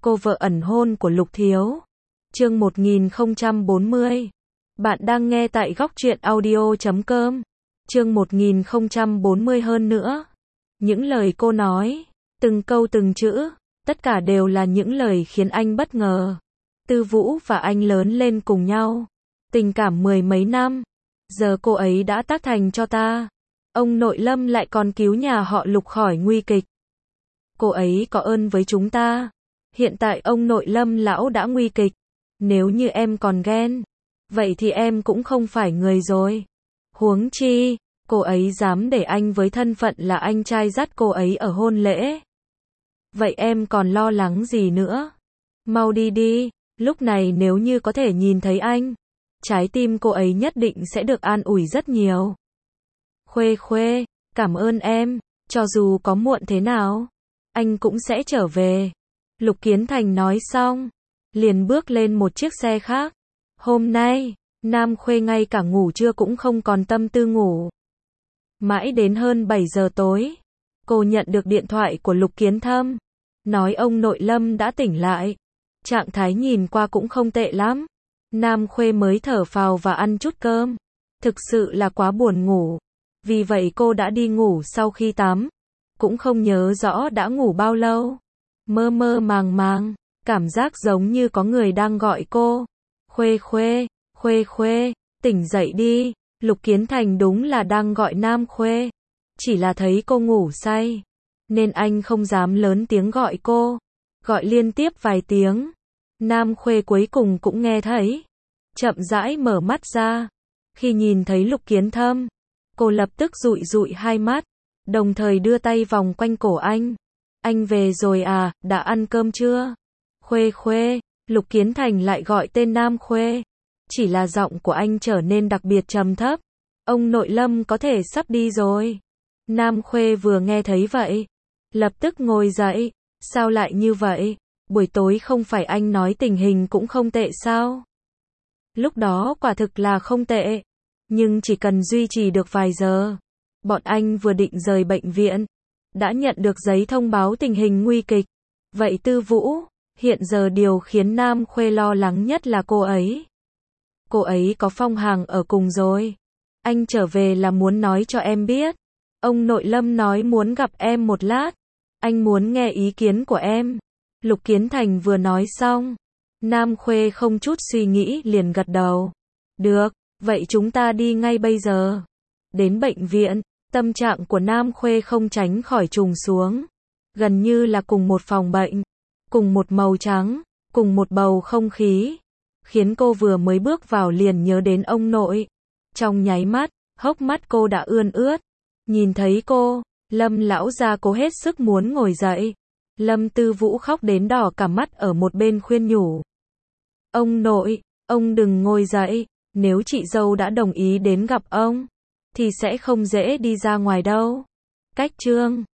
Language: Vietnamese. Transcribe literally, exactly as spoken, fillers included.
Cô vợ ẩn hôn của Lục Thiếu. Chương một nghìn không trăm bốn mươi. Bạn đang nghe tại góc truyện audio chấm com. Chương một nghìn không trăm bốn mươi hơn nữa. Những lời cô nói, từng câu từng chữ, tất cả đều là những lời khiến anh bất ngờ. Tư Vũ và anh lớn lên cùng nhau, tình cảm mười mấy năm, giờ cô ấy đã tác thành cho ta. Ông nội Lâm lại còn cứu nhà họ Lục khỏi nguy kịch. Cô ấy có ơn với chúng ta. Hiện tại ông nội Lâm lão đã nguy kịch. Nếu như em còn ghen, vậy thì em cũng không phải người rồi. Huống chi, cô ấy dám để anh với thân phận là anh trai dắt cô ấy ở hôn lễ. Vậy em còn lo lắng gì nữa? Mau đi đi, lúc này nếu như có thể nhìn thấy anh, trái tim cô ấy nhất định sẽ được an ủi rất nhiều. Khuê Khuê, cảm ơn em, cho dù có muộn thế nào, anh cũng sẽ trở về. Lục Kiến Thành nói xong, liền bước lên một chiếc xe khác. Hôm nay, Nam Khuê ngay cả ngủ trưa cũng không còn tâm tư ngủ. Mãi đến hơn bảy giờ tối, cô nhận được điện thoại của Lục Kiến Thâm, nói ông nội Lâm đã tỉnh lại. Trạng thái nhìn qua cũng không tệ lắm. Nam Khuê mới thở phào và ăn chút cơm. Thực sự là quá buồn ngủ. Vì vậy cô đã đi ngủ sau khi tắm. Cũng không nhớ rõ đã ngủ bao lâu. Mơ mơ màng màng, cảm giác giống như có người đang gọi cô. Khuê Khuê, Khuê Khuê, tỉnh dậy đi. Lục Kiến Thành đúng là đang gọi Nam Khuê. Chỉ là thấy cô ngủ say, nên anh không dám lớn tiếng gọi cô. Gọi liên tiếp vài tiếng. Nam Khuê cuối cùng cũng nghe thấy. Chậm rãi mở mắt ra. Khi nhìn thấy Lục Kiến Thâm, cô lập tức dụi dụi hai mắt, đồng thời đưa tay vòng quanh cổ anh. Anh về rồi à, đã ăn cơm chưa? Khuê Khuê, Lục Kiến Thành lại gọi tên Nam Khuê. Chỉ là giọng của anh trở nên đặc biệt trầm thấp. Ông nội Lâm có thể sắp đi rồi. Nam Khuê vừa nghe thấy vậy, lập tức ngồi dậy. Sao lại như vậy? Buổi tối không phải anh nói tình hình cũng không tệ sao? Lúc đó quả thực là không tệ. Nhưng chỉ cần duy trì được vài giờ, bọn anh vừa định rời bệnh viện, đã nhận được giấy thông báo tình hình nguy kịch. Vậy Tư Vũ, hiện giờ điều khiến Nam Khuê lo lắng nhất là cô ấy. Cô ấy có Phong Hằng ở cùng rồi. Anh trở về là muốn nói cho em biết. Ông nội Lâm nói muốn gặp em một lát. Anh muốn nghe ý kiến của em. Lục Kiến Thành vừa nói xong, Nam Khuê không chút suy nghĩ liền gật đầu. Được, vậy chúng ta đi ngay bây giờ. Đến bệnh viện, tâm trạng của Nam Khuê không tránh khỏi trùng xuống. Gần như là cùng một phòng bệnh, cùng một màu trắng, cùng một bầu không khí, khiến cô vừa mới bước vào liền nhớ đến ông nội. Trong nháy mắt, hốc mắt cô đã ươn ướt. Nhìn thấy cô, Lâm lão gia cố hết sức muốn ngồi dậy. Lâm Tư Vũ khóc đến đỏ cả mắt ở một bên khuyên nhủ. Ông nội, ông đừng ngồi dậy, nếu chị dâu đã đồng ý đến gặp ông, thì sẽ không dễ đi ra ngoài đâu. Cách chương